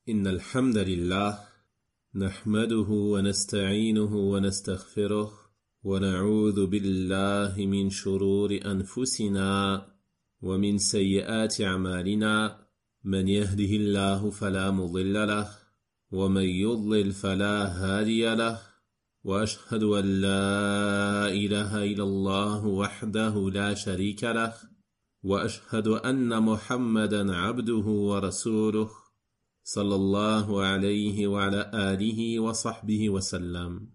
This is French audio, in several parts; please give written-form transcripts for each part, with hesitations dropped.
إن الحمد لله نحمده ونستعينه ونستغفره ونعوذ بالله من شرور أنفسنا ومن سيئات أعمالنا من يهده الله فلا مضل له ومن يضلل فلا هادي له وأشهد أن لا إله إلا الله وحده لا شريك له وأشهد أن محمدا عبده ورسوله صلى الله عليه وعلى آله وصحبه وسلم.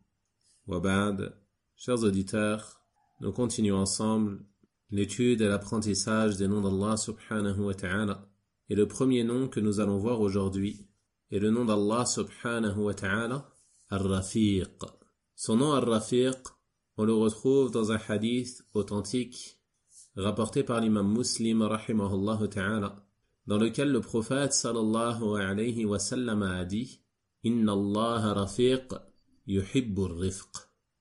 وبعد, chers auditeurs, nous continuons ensemble l'étude et l'apprentissage des noms d'Allah subhanahu wa ta'ala. Et le premier nom que nous allons voir aujourd'hui est le nom d'Allah subhanahu wa ta'ala, Ar-Rafiq. Son nom Ar-Rafiq, on le retrouve dans un hadith authentique rapporté par l'imam Muslim rahimahullah ta'ala, dans lequel le prophète sallallahu alayhi wa sallam a dit Inna Allah rafiq yuhibbu ar-rifq.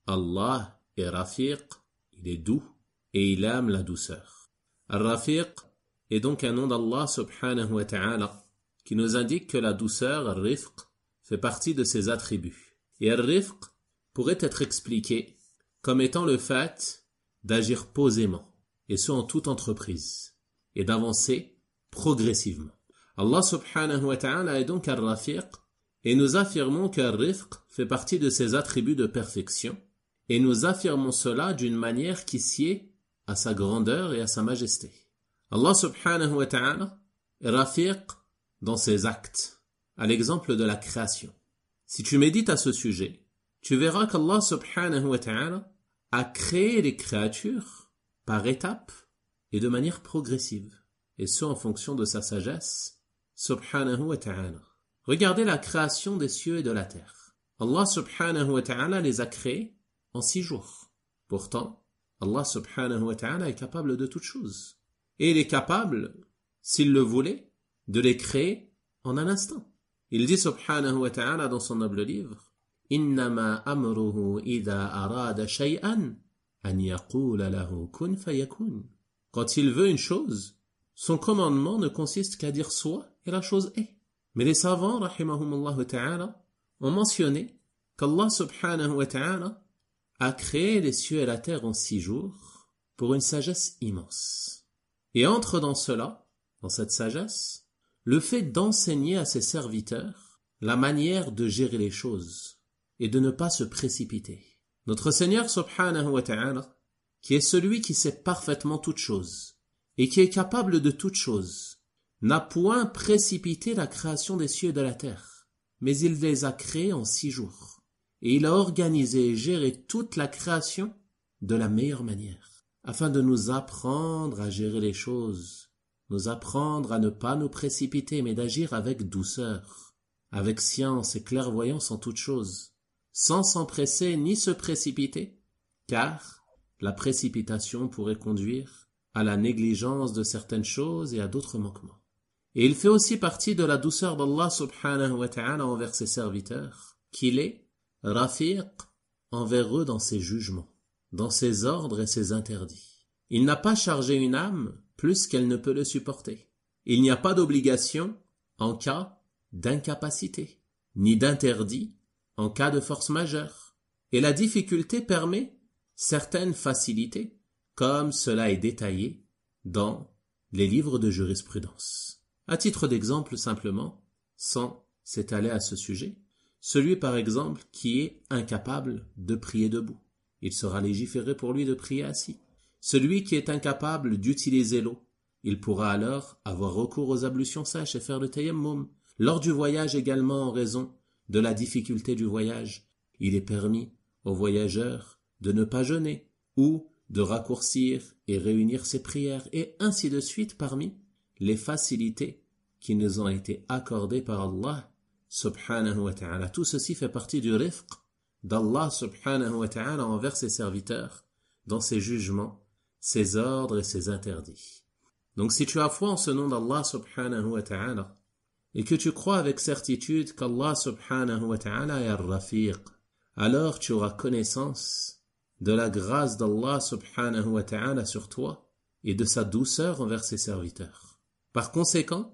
Allah est rafiq, il est doux et il aime la douceur. Ar-Rafiq est donc un nom d'Allah subhanahu wa ta'ala qui nous indique que la douceur, ar-rifq, fait partie de ses attributs. Et ar-rifq pourrait être expliqué comme étant le fait d'agir posément, et ce en toute entreprise, et d'avancer progressivement. Allah subhanahu wa ta'ala est donc ar-Rafiq, et nous affirmons qu'ar-rifq fait partie de ses attributs de perfection, et nous affirmons cela d'une manière qui sied à sa grandeur et à sa majesté. Allah subhanahu wa ta'ala est Rafiq dans ses actes, à l'exemple de la création. Si tu médites à ce sujet, tu verras qu'Allah subhanahu wa ta'ala a créé les créatures par étapes et de manière progressive, et ce en fonction de sa sagesse, subhanahu wa ta'ala. Regardez la création des cieux et de la terre. Allah subhanahu wa ta'ala les a créés en 6 jours. Pourtant, Allah subhanahu wa ta'ala est capable de toutes choses. Et il est capable, s'il le voulait, de les créer en un instant. Il dit subhanahu wa ta'ala dans son noble livre Innama amruhu idha arada shay'an an yaqula lahu kun fayakun. Quand il veut une chose, son commandement ne consiste qu'à dire soit et la chose est. Mais les savants, rahimahumullah ta'ala, ont mentionné qu'Allah subhanahu wa ta'ala a créé les cieux et la terre en 6 jours pour une sagesse immense. Et entre dans cela, dans cette sagesse, le fait d'enseigner à ses serviteurs la manière de gérer les choses et de ne pas se précipiter. Notre Seigneur subhanahu wa ta'ala, qui est celui qui sait parfaitement toutes choses et qui est capable de toutes choses, n'a point précipité la création des cieux et de la terre, mais il les a créés en 6 jours. Et il a organisé et géré toute la création de la meilleure manière, afin de nous apprendre à gérer les choses, nous apprendre à ne pas nous précipiter, mais d'agir avec douceur, avec science et clairvoyance en toutes choses, sans s'empresser ni se précipiter, car la précipitation pourrait conduire à la négligence de certaines choses et à d'autres manquements. Et il fait aussi partie de la douceur d'Allah subhanahu wa ta'ala envers ses serviteurs, qu'il est Rafiq envers eux dans ses jugements, dans ses ordres et ses interdits. Il n'a pas chargé une âme plus qu'elle ne peut le supporter. Il n'y a pas d'obligation en cas d'incapacité, ni d'interdit en cas de force majeure. Et la difficulté permet certaines facilités, comme cela est détaillé dans les livres de jurisprudence. À titre d'exemple simplement, sans s'étaler à ce sujet, celui par exemple qui est incapable de prier debout, il sera légiféré pour lui de prier assis. Celui qui est incapable d'utiliser l'eau, il pourra alors avoir recours aux ablutions sèches et faire le tayammum. Lors du voyage également, en raison de la difficulté du voyage, il est permis aux voyageurs de ne pas jeûner ou de raccourcir et réunir ses prières, et ainsi de suite parmi les facilités qui nous ont été accordées par Allah subhanahu wa ta'ala. Tout ceci fait partie du rifq d'Allah subhanahu wa ta'ala envers ses serviteurs, dans ses jugements, ses ordres et ses interdits. Donc si tu as foi en ce nom d'Allah subhanahu wa ta'ala, et que tu crois avec certitude qu'Allah subhanahu wa ta'ala est ar-Rafiq, alors tu auras connaissance de la grâce d'Allah subhanahu wa ta'ala sur toi et de sa douceur envers ses serviteurs. Par conséquent,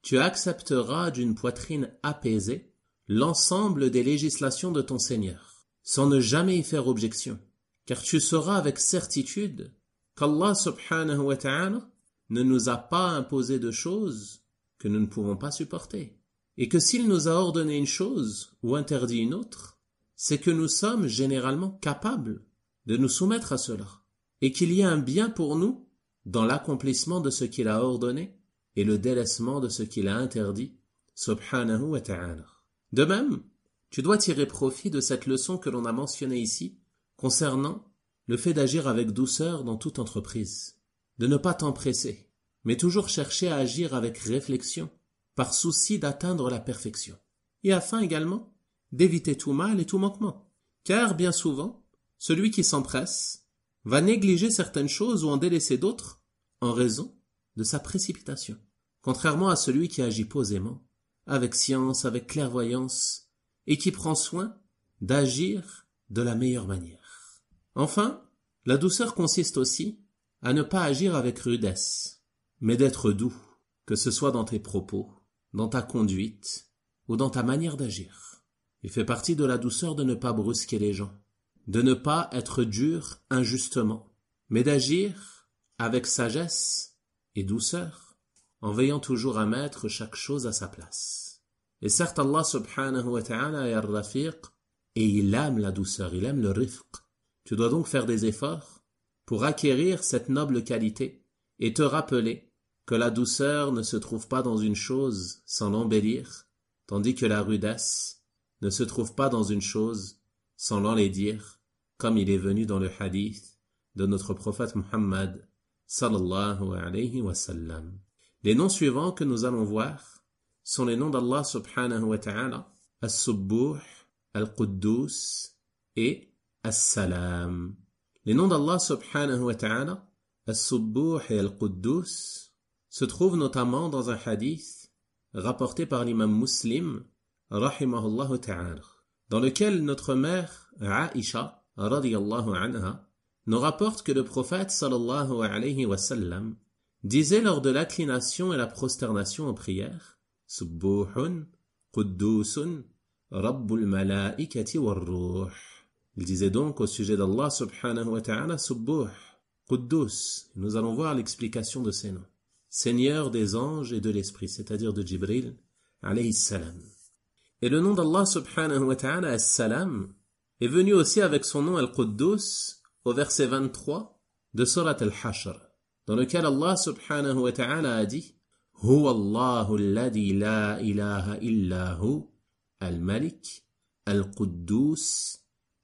tu accepteras d'une poitrine apaisée l'ensemble des législations de ton Seigneur, sans ne jamais y faire objection, car tu sauras avec certitude qu'Allah subhanahu wa ta'ala ne nous a pas imposé de choses que nous ne pouvons pas supporter, et que s'il nous a ordonné une chose ou interdit une autre, c'est que nous sommes généralement capables de nous soumettre à cela, et qu'il y a un bien pour nous dans l'accomplissement de ce qu'il a ordonné et le délaissement de ce qu'il a interdit, subhanahu wa ta'ala. De même, tu dois tirer profit de cette leçon que l'on a mentionnée ici, concernant le fait d'agir avec douceur dans toute entreprise, de ne pas t'empresser, mais toujours chercher à agir avec réflexion, par souci d'atteindre la perfection, et afin également d'éviter tout mal et tout manquement, car bien souvent, celui qui s'empresse va négliger certaines choses ou en délaisser d'autres en raison de sa précipitation, contrairement à celui qui agit posément, avec science, avec clairvoyance, et qui prend soin d'agir de la meilleure manière. Enfin, la douceur consiste aussi à ne pas agir avec rudesse, mais d'être doux, que ce soit dans tes propos, dans ta conduite ou dans ta manière d'agir. Il fait partie de la douceur de ne pas brusquer les gens, de ne pas être dur injustement, mais d'agir avec sagesse et douceur, en veillant toujours à mettre chaque chose à sa place. Et certes, Allah subhanahu wa ta'ala est ar-rafiq, et il aime la douceur, il aime le rifq. Tu dois donc faire des efforts pour acquérir cette noble qualité et te rappeler que la douceur ne se trouve pas dans une chose sans l'embellir, tandis que la rudesse ne se trouve pas dans une chose sans l'enlaidir, comme il est venu dans le hadith de notre prophète Muhammad sallallahu alayhi wa sallam. Les noms suivants que nous allons voir sont les noms d'Allah subhanahu wa ta'ala, As-Subbuh, Al-Quddus et As-Salam. Les noms d'Allah subhanahu wa ta'ala, As-Subbuh et Al-Quddus, se trouvent notamment dans un hadith rapporté par l'imam Muslim, rahimahullah ta'ala, dans lequel notre mère Aïcha, radiyallahu anha, nous rapporte que le prophète sallallahu alayhi wa sallam disait lors de l'inclination et la prosternation en prière, Subbuhun, Quddusun, Rabbul Malaikati war-Ruh. Il disait donc au sujet d'Allah subhanahu wa ta'ala, Subbuh, Quddus. Nous allons voir l'explication de ces noms. Seigneur des anges et de l'esprit, c'est-à-dire de Jibril, alayhi salam. Et le nom d'Allah subhanahu wa ta'ala, As-Salam, est venu aussi avec son nom Al-Quddus au verset 23 de Surat Al-Hashr, dans lequel Allah subhanahu wa ta'ala a dit Huwa Allahu alladhi la ilaha illa hu, Al-Malik, Al-Quddus,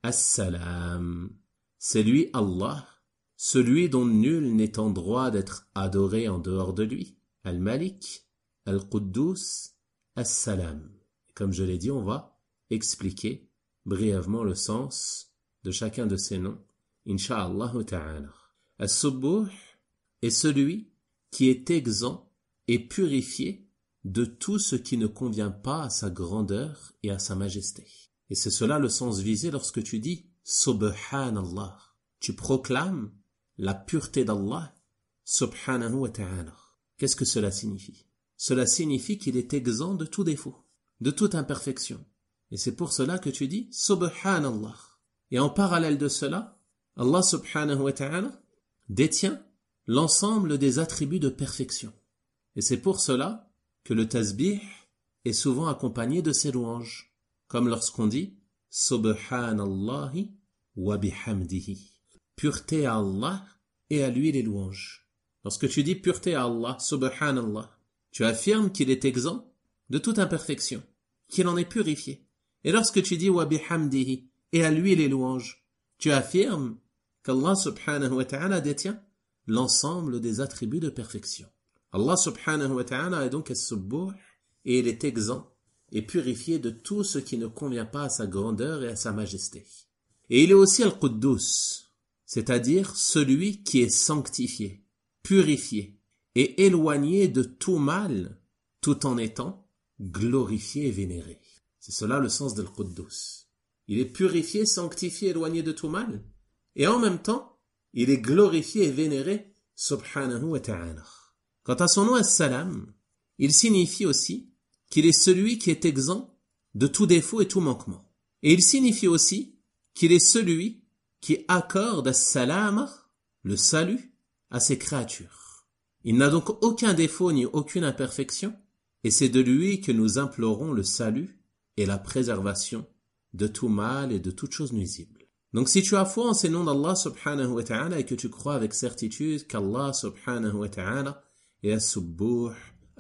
As-Salam. C'est lui Allah, celui dont nul n'est en droit d'être adoré en dehors de lui. Al-Malik, Al-Quddus, As-Salam. Comme je l'ai dit, on va expliquer brièvement le sens de chacun de ces noms, Inch'Allah ta'ala. As-Subbuh est celui qui est exempt et purifié de tout ce qui ne convient pas à sa grandeur et à sa majesté. Et c'est cela le sens visé lorsque tu dis Subhanallah. Tu proclames la pureté d'Allah, subhanahu wa ta'ala. Qu'est-ce que cela signifie? Cela signifie qu'il est exempt de tout défaut, de toute imperfection. Et c'est pour cela que tu dis Subhanallah. Et en parallèle de cela, Allah subhanahu wa ta'ala détient l'ensemble des attributs de perfection. Et c'est pour cela que le tasbih est souvent accompagné de ses louanges, comme lorsqu'on dit Subhanallahi wa bihamdihi. Pureté à Allah et à lui les louanges. Lorsque tu dis pureté à Allah, Subhanallah, tu affirmes qu'il est exempt de toute imperfection, qu'il en est purifié. Et lorsque tu dis wa bihamdihi et à lui les louanges, tu affirmes qu'Allah subhanahu wa ta'ala détient l'ensemble des attributs de perfection. Allah subhanahu wa ta'ala est donc as-Subbuh et il est exempt et purifié de tout ce qui ne convient pas à sa grandeur et à sa majesté. Et il est aussi Al-Quddus, c'est-à-dire celui qui est sanctifié, purifié et éloigné de tout mal, tout en étant glorifié et vénéré. C'est cela le sens d'Al-Quddus. Il est purifié, sanctifié, éloigné de tout mal, et en même temps, il est glorifié et vénéré, subhanahu wa ta'ala. Quant à son nom As-Salam, il signifie aussi qu'il est celui qui est exempt de tout défaut et tout manquement. Et il signifie aussi qu'il est celui qui accorde as-salam, le salut, à ses créatures. Il n'a donc aucun défaut ni aucune imperfection, et c'est de lui que nous implorons le salut et la préservation de tout mal et de toute chose nuisible. Donc si tu as foi en ces noms d'Allah subhanahu wa ta'ala et que tu crois avec certitude qu'Allah subhanahu wa ta'ala est As-Subbuh,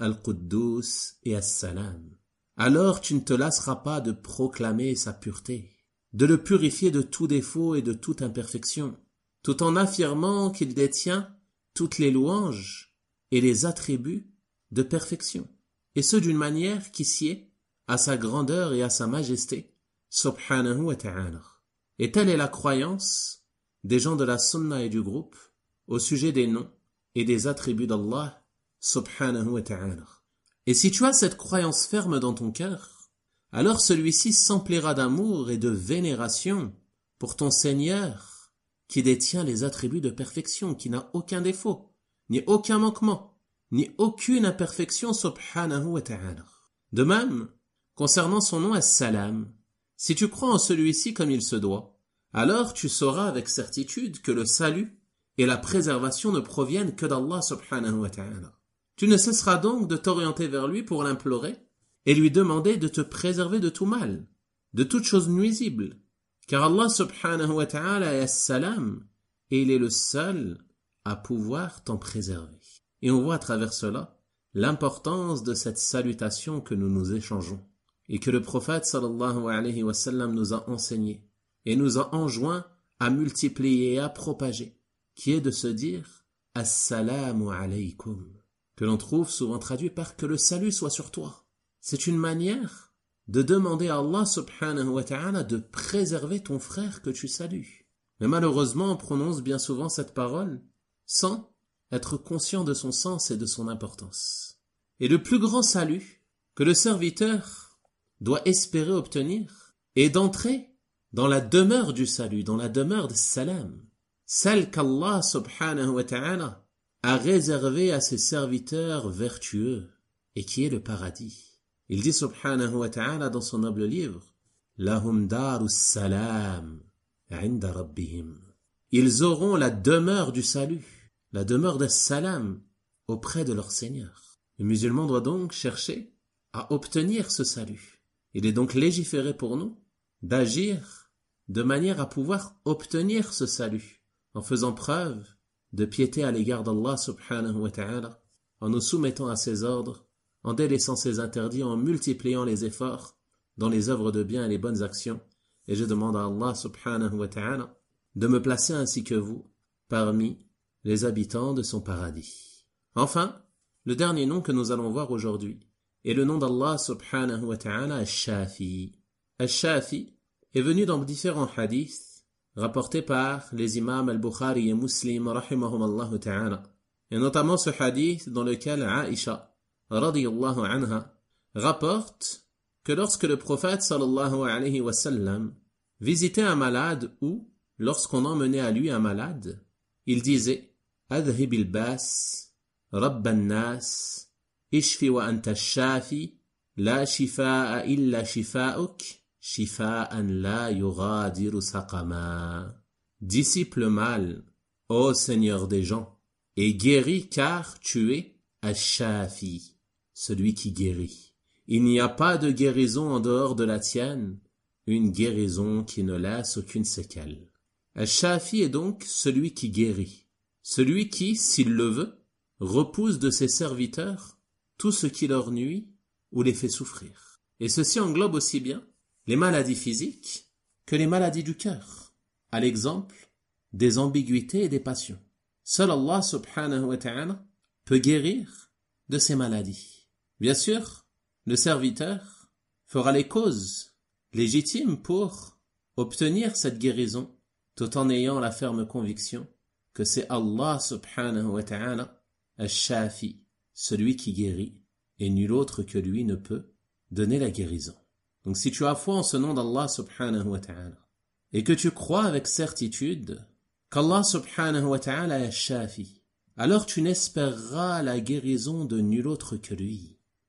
Al-Quddus et As-Salam, alors tu ne te lasseras pas de proclamer sa pureté, de le purifier de tout défaut et de toute imperfection, tout en affirmant qu'il détient toutes les louanges et les attributs de perfection, et ce d'une manière qui sied à sa grandeur et à sa majesté, subhanahu wa ta'ala. Et telle est la croyance des gens de la sunna et du groupe au sujet des noms et des attributs d'Allah, subhanahu wa ta'ala. Et si tu as cette croyance ferme dans ton cœur, alors celui-ci s'emplira d'amour et de vénération pour ton Seigneur qui détient les attributs de perfection, qui n'a aucun défaut, ni aucun manquement, ni aucune imperfection, subhanahu wa ta'ala. De même, concernant son nom As-Salam, si tu crois en celui-ci comme il se doit, alors tu sauras avec certitude que le salut et la préservation ne proviennent que d'Allah subhanahu wa ta'ala. Tu ne cesseras donc de t'orienter vers lui pour l'implorer et lui demander de te préserver de tout mal, de toute chose nuisible, car Allah subhanahu wa ta'ala est As-Salam et il est le seul à pouvoir t'en préserver. Et on voit à travers cela l'importance de cette salutation que nous nous échangeons et que le prophète sallallahu alayhi wa sallam nous a enseigné et nous a enjoint à multiplier et à propager, qui est de se dire « Assalamu alaykum » que l'on trouve souvent traduit par « que le salut soit sur toi ». C'est une manière de demander à Allah subhanahu wa ta'ala de préserver ton frère que tu salues. Mais malheureusement, on prononce bien souvent cette parole sans être conscient de son sens et de son importance. Et le plus grand salut que le serviteur doit espérer obtenir est d'entrer dans la demeure du salut, dans la demeure de salam, celle qu'Allah subhanahu wa ta'ala a réservée à ses serviteurs vertueux et qui est le paradis. Il dit subhanahu wa ta'ala dans son noble livre Lahum darus salam 'inda rabbihim. Ils auront la demeure du salut, la demeure de salam auprès de leur Seigneur. Le musulman doit donc chercher à obtenir ce salut. Il est donc légiféré pour nous d'agir de manière à pouvoir obtenir ce salut, en faisant preuve de piété à l'égard d'Allah subhanahu wa ta'ala, en nous soumettant à ses ordres, en délaissant ses interdits, en multipliant les efforts dans les œuvres de bien et les bonnes actions. Et je demande à Allah subhanahu wa ta'ala de me placer ainsi que vous parmi les habitants de son paradis. Enfin, le dernier nom que nous allons voir aujourd'hui est le nom d'Allah subhanahu wa ta'ala Ash-Shafi. Ash-Shafi est venu dans différents hadiths rapportés par les imams Al-Bukhari et Muslim rahimahumallahu ta'ala, et notamment ce hadith dans lequel Aïcha radiyallahu anha rapporte que lorsque le prophète sallallahu alayhi wa sallam visitait un malade ou lorsqu'on emmenait à lui un malade, il disait Adhhib al-bas rabban nas ishfi wa anta ash-shafi la shifaa illa shifaa'uk Shifa'an la yughadiru saqama. Dissipe le mal, ô Seigneur des gens, et guéris car tu es Ash-Shafi, celui qui guérit. Il n'y a pas de guérison en dehors de la tienne, une guérison qui ne laisse aucune séquelle. Ash-Shafi est donc celui qui guérit, celui qui, s'il le veut, repousse de ses serviteurs tout ce qui leur nuit ou les fait souffrir. Et ceci englobe aussi bien les maladies physiques que les maladies du cœur, à l'exemple des ambiguïtés et des passions. Seul Allah subhanahu wa ta'ala peut guérir de ces maladies. Bien sûr, le serviteur fera les causes légitimes pour obtenir cette guérison, tout en ayant la ferme conviction que c'est Allah subhanahu wa ta'ala Ash-Shafi, celui qui guérit, et nul autre que lui ne peut donner la guérison. Donc si tu as foi en ce nom d'Allah subhanahu wa ta'ala, et que tu crois avec certitude qu'Allah subhanahu wa ta'ala est Shafi, alors tu n'espéreras la guérison de nul autre que lui.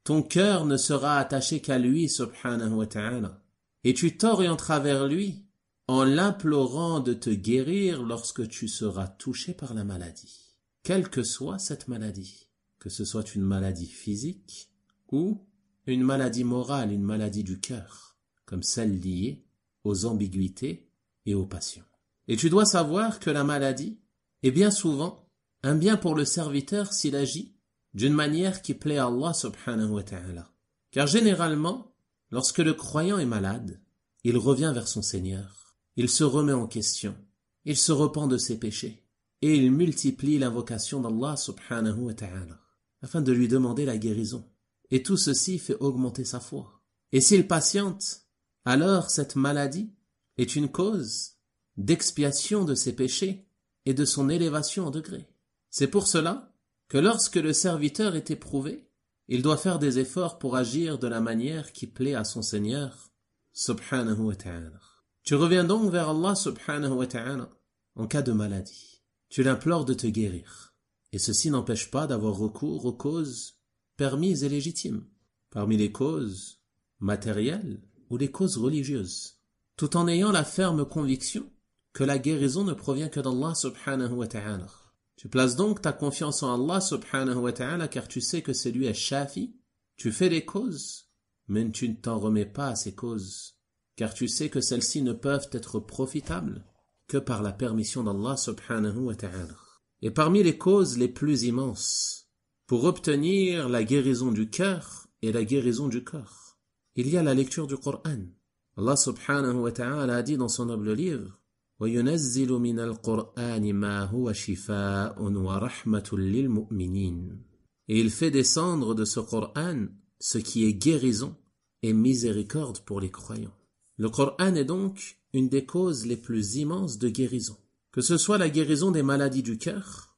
ton cœur ne sera attaché qu'à lui, subhanahu wa ta'ala, et tu t'orienteras vers lui en l'implorant de te guérir lorsque tu seras touché par la maladie, quelle que soit cette maladie, que ce soit une maladie physique ou une maladie morale, une maladie du cœur, comme celle liée aux ambiguïtés et aux passions. Et tu dois savoir que la maladie est bien souvent un bien pour le serviteur s'il agit d'une manière qui plaît à Allah subhanahu wa ta'ala. Car généralement, lorsque le croyant est malade, il revient vers son Seigneur, il se remet en question, il se repent de ses péchés, et il multiplie l'invocation d'Allah subhanahu wa ta'ala, afin de lui demander la guérison. Et tout ceci fait augmenter sa foi. Et s'il patiente, alors cette maladie est une cause d'expiation de ses péchés et de son élévation en degré. C'est pour cela que lorsque le serviteur est éprouvé, il doit faire des efforts pour agir de la manière qui plaît à son Seigneur, subhanahu wa ta'ala. Tu reviens donc vers Allah subhanahu wa ta'ala en cas de maladie. Tu l'implores de te guérir. Et ceci n'empêche pas d'avoir recours aux causes permises et légitimes, parmi les causes matérielles ou les causes religieuses, tout en ayant la ferme conviction que la guérison ne provient que d'Allah subhanahu wa ta'ala. Tu places donc ta confiance en Allah subhanahu wa ta'ala car tu sais que c'est lui Ash-Shafi. Tu fais les causes, mais tu ne t'en remets pas à ces causes, car tu sais que celles-ci ne peuvent être profitables que par la permission d'Allah subhanahu wa ta'ala. Et parmi les causes les plus immenses, pour obtenir la guérison du cœur et la guérison du corps, il y a la lecture du Coran. Allah subhanahu wa ta'ala a dit dans son noble livre: وَيُنَزِّلُ مِنَ الْقُرْآنِ مَا هُوَ شِفَاءٌ وَرَحْمَةٌ لِلْمُؤْمِنِينَ. Et il fait descendre de ce Coran ce qui est guérison et miséricorde pour les croyants. Le Coran est donc une des causes les plus immenses de guérison. Que ce soit la guérison des maladies du cœur,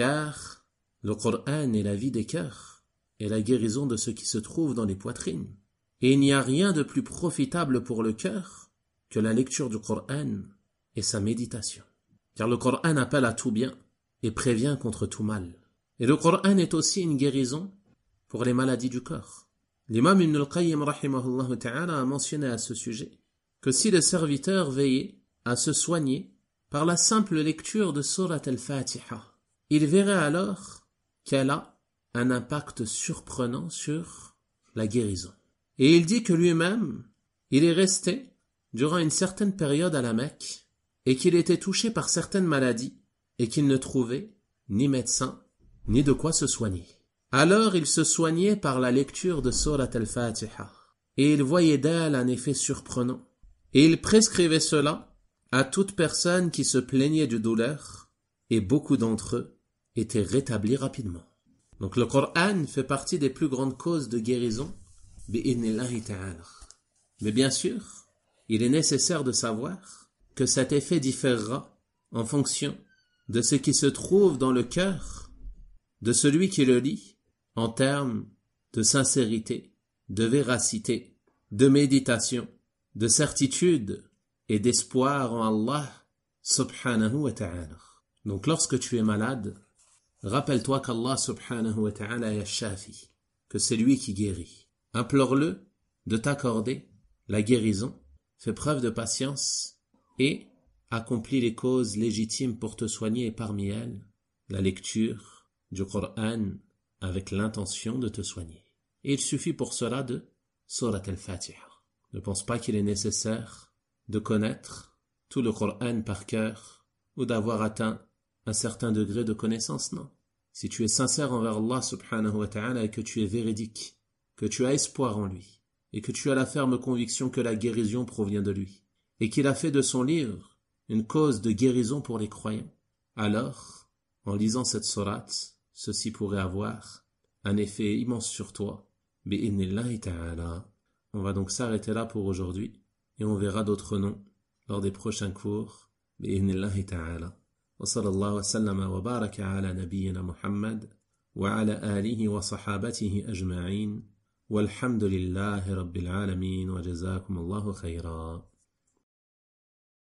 car le Coran est la vie des cœurs et la guérison de ce qui se trouve dans les poitrines. Et il n'y a rien de plus profitable pour le cœur que la lecture du Coran et sa méditation. Car le Coran appelle à tout bien et prévient contre tout mal. Et le Coran est aussi une guérison pour les maladies du corps. L'imam Ibn al-Qayyim rahimahullah ta'ala a mentionné à ce sujet que si le serviteur veillait à se soigner par la simple lecture de Surat al-Fatiha, il verrait alors qu'elle a un impact surprenant sur la guérison. Et il dit que lui-même, il est resté durant une certaine période à la Mecque et qu'il était touché par certaines maladies et qu'il ne trouvait ni médecin ni de quoi se soigner. Alors il se soignait par la lecture de Surat al-Fatiha et il voyait d'elle un effet surprenant. Et il prescrivait cela à toute personne qui se plaignait de douleur, et beaucoup d'entre eux étaient rétablis rapidement. Donc le Coran fait partie des plus grandes causes de guérison, bi'idhnillahi ta'ala. Mais bien sûr, il est nécessaire de savoir que cet effet différera en fonction de ce qui se trouve dans le cœur de celui qui le lit, en termes de sincérité, de véracité, de méditation, de certitude et d'espoir en Allah subhanahu wa ta'ala. Donc lorsque tu es malade, rappelle-toi qu'Allah subhanahu wa ta'ala est Shafi, que c'est lui qui guérit. Implore-le de t'accorder la guérison, fais preuve de patience et accomplis les causes légitimes pour te soigner, et parmi elles, la lecture du Coran avec l'intention de te soigner. Et il suffit pour cela de Surat al-Fatiha. Ne pense pas qu'il est nécessaire de connaître tout le Coran par cœur ou d'avoir atteint un certain degré de connaissance, non. Si tu es sincère envers Allah subhanahu wa ta'ala et que tu es véridique, que tu as espoir en lui et que tu as la ferme conviction que la guérison provient de lui et qu'il a fait de son livre une cause de guérison pour les croyants, alors, en lisant cette sourate, ceci pourrait avoir un effet immense sur toi. Bi'idhnillahi ta'ala. On va donc s'arrêter là pour aujourd'hui et on verra d'autres noms lors des prochains cours. Bi'idhnillahi ta'ala. Wa sallallahu wa sallama wa baraka ala nabiyyina Muhammad wa ala alihi wa sahabatihi ajma'in. Walhamdulillahi rabbil alamin wa jazakumullahu khayra.